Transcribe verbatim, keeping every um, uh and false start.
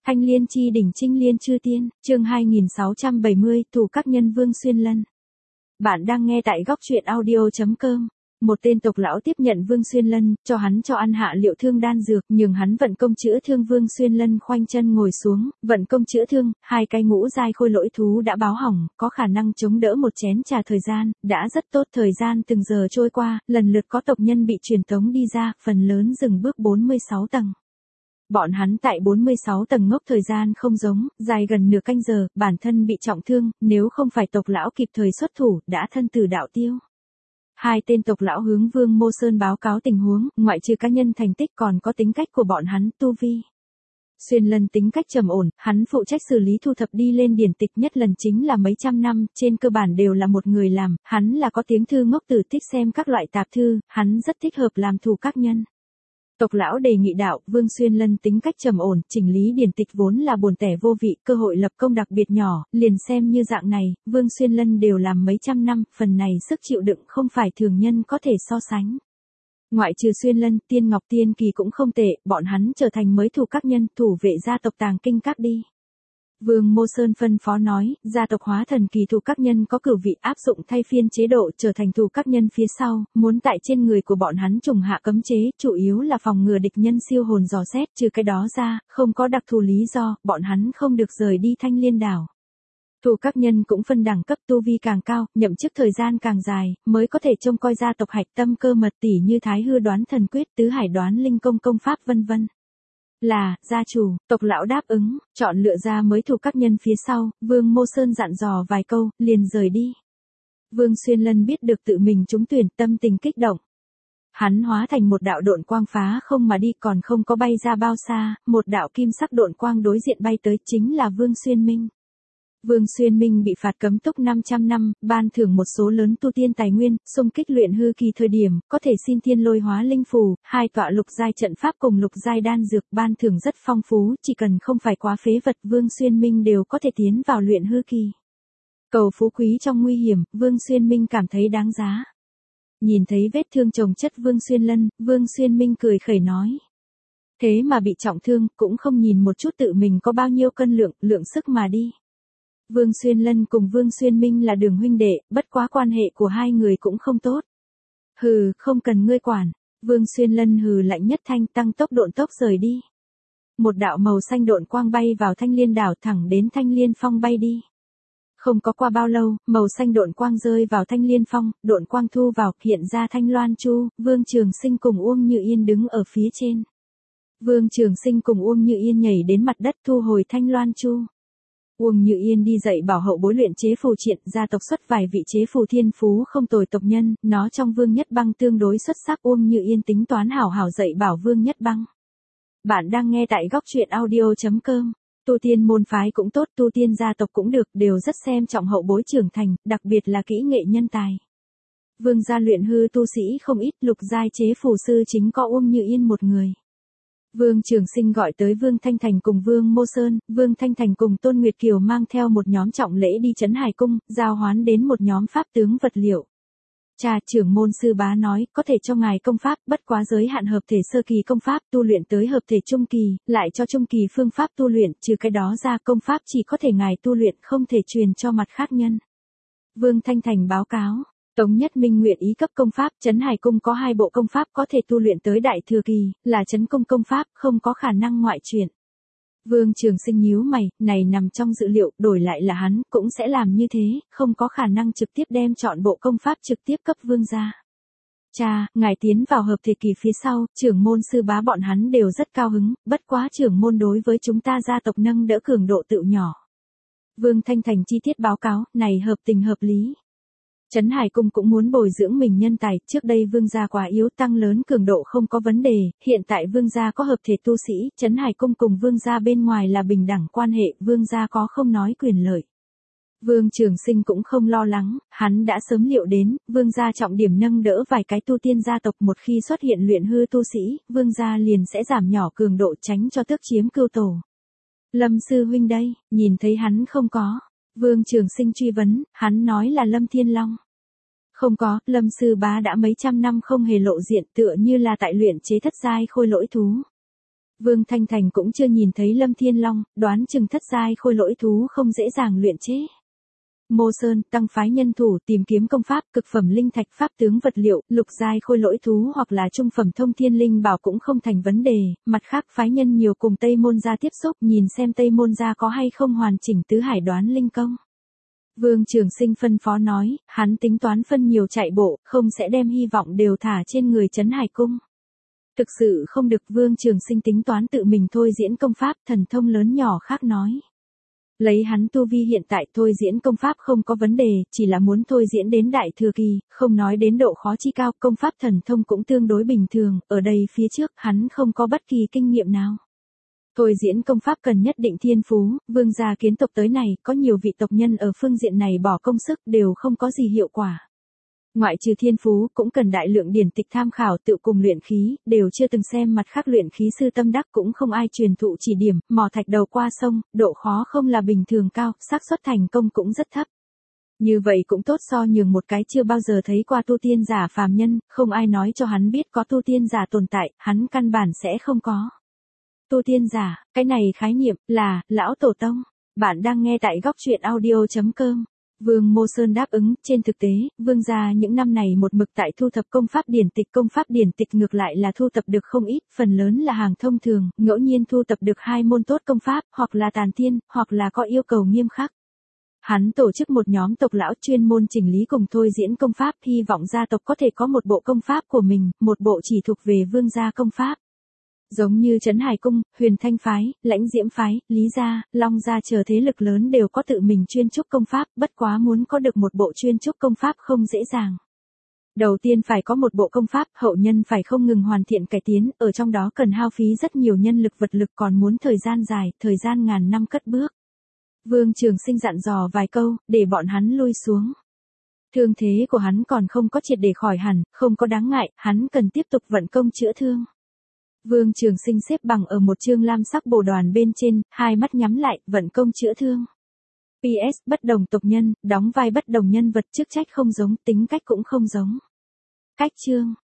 Thanh Liên chi đỉnh Trinh Liên chư tiên, chương hai nghìn sáu trăm bảy mươi, thủ các nhân Vương Xuyên Lân. Bạn đang nghe tại góc truyện audio chấm com. Một tên tộc lão tiếp nhận Vương Xuyên Lân, cho hắn cho ăn hạ liệu thương đan dược, nhường hắn vận công chữa thương. Vương Xuyên Lân khoanh chân ngồi xuống, vận công chữa thương, hai cái ngũ giai khôi lỗi thú đã báo hỏng, có khả năng chống đỡ một chén trà thời gian, đã rất tốt. Thời gian từng giờ trôi qua, lần lượt có tộc nhân bị truyền tống đi ra, phần lớn dừng bước bốn mươi sáu tầng. Bọn hắn tại bốn mươi sáu tầng ngốc thời gian không giống, dài gần nửa canh giờ, bản thân bị trọng thương, nếu không phải tộc lão kịp thời xuất thủ, đã thân tử đạo tiêu. Hai tên tộc lão hướng Vương Mô Sơn báo cáo tình huống, ngoại trừ cá nhân thành tích còn có tính cách của bọn hắn, tu vi. Xuyên Lân tính cách trầm ổn, hắn phụ trách xử lý thu thập đi lên điển tịch, nhất lần chính là mấy trăm năm, trên cơ bản đều là một người làm, hắn là có tiếng thư ngốc tử, thích xem các loại tạp thư, hắn rất thích hợp làm thủ các nhân. Tộc lão đề nghị đạo, Vương Xuyên Lân tính cách trầm ổn, chỉnh lý điển tịch vốn là buồn tẻ vô vị, cơ hội lập công đặc biệt nhỏ, liền xem như dạng này, Vương Xuyên Lân đều làm mấy trăm năm, phần này sức chịu đựng không phải thường nhân có thể so sánh. Ngoại trừ Xuyên Lân, Tiên Ngọc Tiên Kỳ cũng không tệ, bọn hắn trở thành mới thủ các nhân, thủ vệ gia tộc tàng kinh các đi. Vương Mô Sơn phân phó nói, gia tộc hóa thần kỳ thủ các nhân có cửu vị, áp dụng thay phiên chế độ, trở thành thủ các nhân phía sau, muốn tại trên người của bọn hắn trùng hạ cấm chế, chủ yếu là phòng ngừa địch nhân siêu hồn dò xét, trừ cái đó ra, không có đặc thù lý do, bọn hắn không được rời đi Thanh Liên đảo. Thủ các nhân cũng phân đẳng cấp, tu vi càng cao, nhậm chức thời gian càng dài, mới có thể trông coi gia tộc hạch tâm cơ mật, tỉ như Thái Hư đoán thần quyết, Tứ Hải đoán linh công công pháp vân vân. Là, gia chủ, tộc lão đáp ứng, chọn lựa ra mới thủ các nhân phía sau, Vương Mô Sơn dặn dò vài câu, liền rời đi. Vương Xuyên Lân biết được tự mình trúng tuyển, tâm tình kích động. Hắn hóa thành một đạo độn quang phá không mà đi, còn không có bay ra bao xa, một đạo kim sắc độn quang đối diện bay tới, chính là Vương Xuyên Minh. Vương Xuyên Minh bị phạt cấm túc năm trăm năm, ban thưởng một số lớn tu tiên tài nguyên, xung kích luyện hư kỳ thời điểm, có thể xin thiên lôi hóa linh phù, hai tọa lục giai trận pháp cùng lục giai đan dược, ban thưởng rất phong phú, chỉ cần không phải quá phế vật, Vương Xuyên Minh đều có thể tiến vào luyện hư kỳ. Cầu phú quý trong nguy hiểm, Vương Xuyên Minh cảm thấy đáng giá. Nhìn thấy vết thương chồng chất Vương Xuyên Lân, Vương Xuyên Minh cười khẩy nói. Thế mà bị trọng thương, cũng không nhìn một chút tự mình có bao nhiêu cân lượng, lượng sức mà đi. Vương Xuyên Lân cùng Vương Xuyên Minh là đường huynh đệ, bất quá quan hệ của hai người cũng không tốt. Hừ, không cần ngươi quản. Vương Xuyên Lân hừ lạnh nhất thanh, tăng tốc độn tốc rời đi. Một đạo màu xanh độn quang bay vào Thanh Liên đảo, thẳng đến Thanh Liên Phong bay đi. Không có qua bao lâu, màu xanh độn quang rơi vào Thanh Liên Phong, độn quang thu vào, hiện ra Thanh Loan Chu, Vương Trường Sinh cùng Uông Như Yên đứng ở phía trên. Vương Trường Sinh cùng Uông Như Yên nhảy đến mặt đất thu hồi Thanh Loan Chu. Uông Như Yên đi dạy bảo hậu bối luyện chế phù triện, gia tộc xuất vài vị chế phù thiên phú không tồi tộc nhân, nó trong Vương Nhất Băng tương đối xuất sắc. Uông Như Yên tính toán hảo hảo dạy bảo Vương Nhất Băng. Bạn đang nghe tại góc truyện audio chấm com. Tu tiên môn phái cũng tốt, tu tiên gia tộc cũng được, đều rất xem trọng hậu bối trưởng thành, đặc biệt là kỹ nghệ nhân tài. Vương gia luyện hư tu sĩ không ít, lục giai chế phù sư chính có Uông Như Yên một người. Vương Trường Sinh gọi tới Vương Thanh Thành cùng Vương Mô Sơn, Vương Thanh Thành cùng Tôn Nguyệt Kiều mang theo một nhóm trọng lễ đi Trấn Hải Cung, giao hoán đến một nhóm pháp tướng vật liệu. Cha, trưởng môn sư bá nói, có thể cho ngài công pháp, bất quá giới hạn hợp thể sơ kỳ công pháp, tu luyện tới hợp thể trung kỳ, lại cho trung kỳ phương pháp tu luyện, trừ cái đó ra công pháp chỉ có thể ngài tu luyện, không thể truyền cho mặt khác nhân. Vương Thanh Thành báo cáo. Tống Nhất Minh nguyện ý cấp công pháp, Trấn Hải Cung có hai bộ công pháp có thể tu luyện tới đại thừa kỳ, là Trấn Công công pháp, không có khả năng ngoại truyền. Vương Trường Sinh nhíu mày, này nằm trong dự liệu, đổi lại là hắn, cũng sẽ làm như thế, không có khả năng trực tiếp đem chọn bộ công pháp trực tiếp cấp vương gia. Cha, ngài tiến vào hợp thể kỳ phía sau, trưởng môn sư bá bọn hắn đều rất cao hứng, bất quá trưởng môn đối với chúng ta gia tộc nâng đỡ cường độ tự nhỏ. Vương Thanh Thành chi tiết báo cáo, này hợp tình hợp lý. Trấn Hải Cung cũng muốn bồi dưỡng mình nhân tài, trước đây Vương gia quá yếu, tăng lớn cường độ không có vấn đề, hiện tại Vương gia có hợp thể tu sĩ, Trấn Hải Cung cùng Vương gia bên ngoài là bình đẳng quan hệ, Vương gia có không nói quyền lợi. Vương Trường Sinh cũng không lo lắng, hắn đã sớm liệu đến, Vương gia trọng điểm nâng đỡ vài cái tu tiên gia tộc, một khi xuất hiện luyện hư tu sĩ, Vương gia liền sẽ giảm nhỏ cường độ tránh cho tước chiếm cưu tổ. Lâm sư huynh đây, nhìn thấy hắn không có. Vương Trường Sinh truy vấn, hắn nói là Lâm Thiên Long. Không có, Lâm sư bá đã mấy trăm năm không hề lộ diện, tựa như là tại luyện chế thất giai khôi lỗi thú. Vương Thanh Thành cũng chưa nhìn thấy Lâm Thiên Long, đoán chừng thất giai khôi lỗi thú không dễ dàng luyện chế. Mô Sơn tăng phái nhân thủ tìm kiếm công pháp, cực phẩm linh thạch, pháp tướng vật liệu, lục giai khôi lỗi thú hoặc là trung phẩm thông thiên linh bảo cũng không thành vấn đề, mặt khác phái nhân nhiều cùng Tây Môn gia tiếp xúc, nhìn xem Tây Môn gia có hay không hoàn chỉnh tứ hải đoán linh công. Vương Trường Sinh phân phó nói, hắn tính toán phân nhiều chạy bộ, không sẽ đem hy vọng đều thả trên người Trấn Hải Cung. Thực sự không được, Vương Trường Sinh tính toán tự mình thôi diễn công pháp, thần thông lớn nhỏ khác nói. Lấy hắn tu vi hiện tại thôi diễn công pháp không có vấn đề, chỉ là muốn thôi diễn đến đại thừa kỳ, không nói đến độ khó chi cao, công pháp thần thông cũng tương đối bình thường, ở đây phía trước hắn không có bất kỳ kinh nghiệm nào. Thôi diễn công pháp cần nhất định thiên phú, vương gia kiến tộc tới này, có nhiều vị tộc nhân ở phương diện này bỏ công sức đều không có gì hiệu quả. Ngoại trừ thiên phú cũng cần đại lượng điển tịch tham khảo, tự cùng luyện khí, đều chưa từng xem mặt khác luyện khí sư tâm đắc, cũng không ai truyền thụ chỉ điểm, mò thạch đầu qua sông, độ khó không là bình thường cao, xác suất thành công cũng rất thấp. Như vậy cũng tốt so nhường một cái chưa bao giờ thấy qua tu tiên giả phàm nhân, không ai nói cho hắn biết có tu tiên giả tồn tại, hắn căn bản sẽ không có. Tu tiên giả, cái này khái niệm là lão tổ tông. Bạn đang nghe tại góc truyện audio chấm com. Vương Mô Sơn đáp ứng, trên thực tế, vương gia những năm này một mực tại thu thập công pháp điển tịch, công pháp điển tịch ngược lại là thu thập được không ít, phần lớn là hàng thông thường, ngẫu nhiên thu thập được hai môn tốt công pháp, hoặc là tàn thiên, hoặc là có yêu cầu nghiêm khắc. Hắn tổ chức một nhóm tộc lão chuyên môn chỉnh lý cùng thôi diễn công pháp, hy vọng gia tộc có thể có một bộ công pháp của mình, một bộ chỉ thuộc về vương gia công pháp. Giống như Trấn Hải Cung, Huyền Thanh Phái, Lãnh Diễm Phái, Lý Gia, Long Gia chờ thế lực lớn đều có tự mình chuyên trúc công pháp, bất quá muốn có được một bộ chuyên trúc công pháp không dễ dàng. Đầu tiên phải có một bộ công pháp, hậu nhân phải không ngừng hoàn thiện cải tiến, ở trong đó cần hao phí rất nhiều nhân lực vật lực, còn muốn thời gian dài, thời gian ngàn năm cất bước. Vương Trường Sinh dặn dò vài câu, để bọn hắn lui xuống. Thương thế của hắn còn không có triệt để khỏi hẳn, không có đáng ngại, hắn cần tiếp tục vận công chữa thương. Vương Trường Sinh xếp bằng ở một chương lam sắc bồ đoàn bên trên, hai mắt nhắm lại, vận công chữa thương. pê ét bất đồng tộc nhân, đóng vai bất đồng nhân vật, chức trách không giống, tính cách cũng không giống. Cách chương,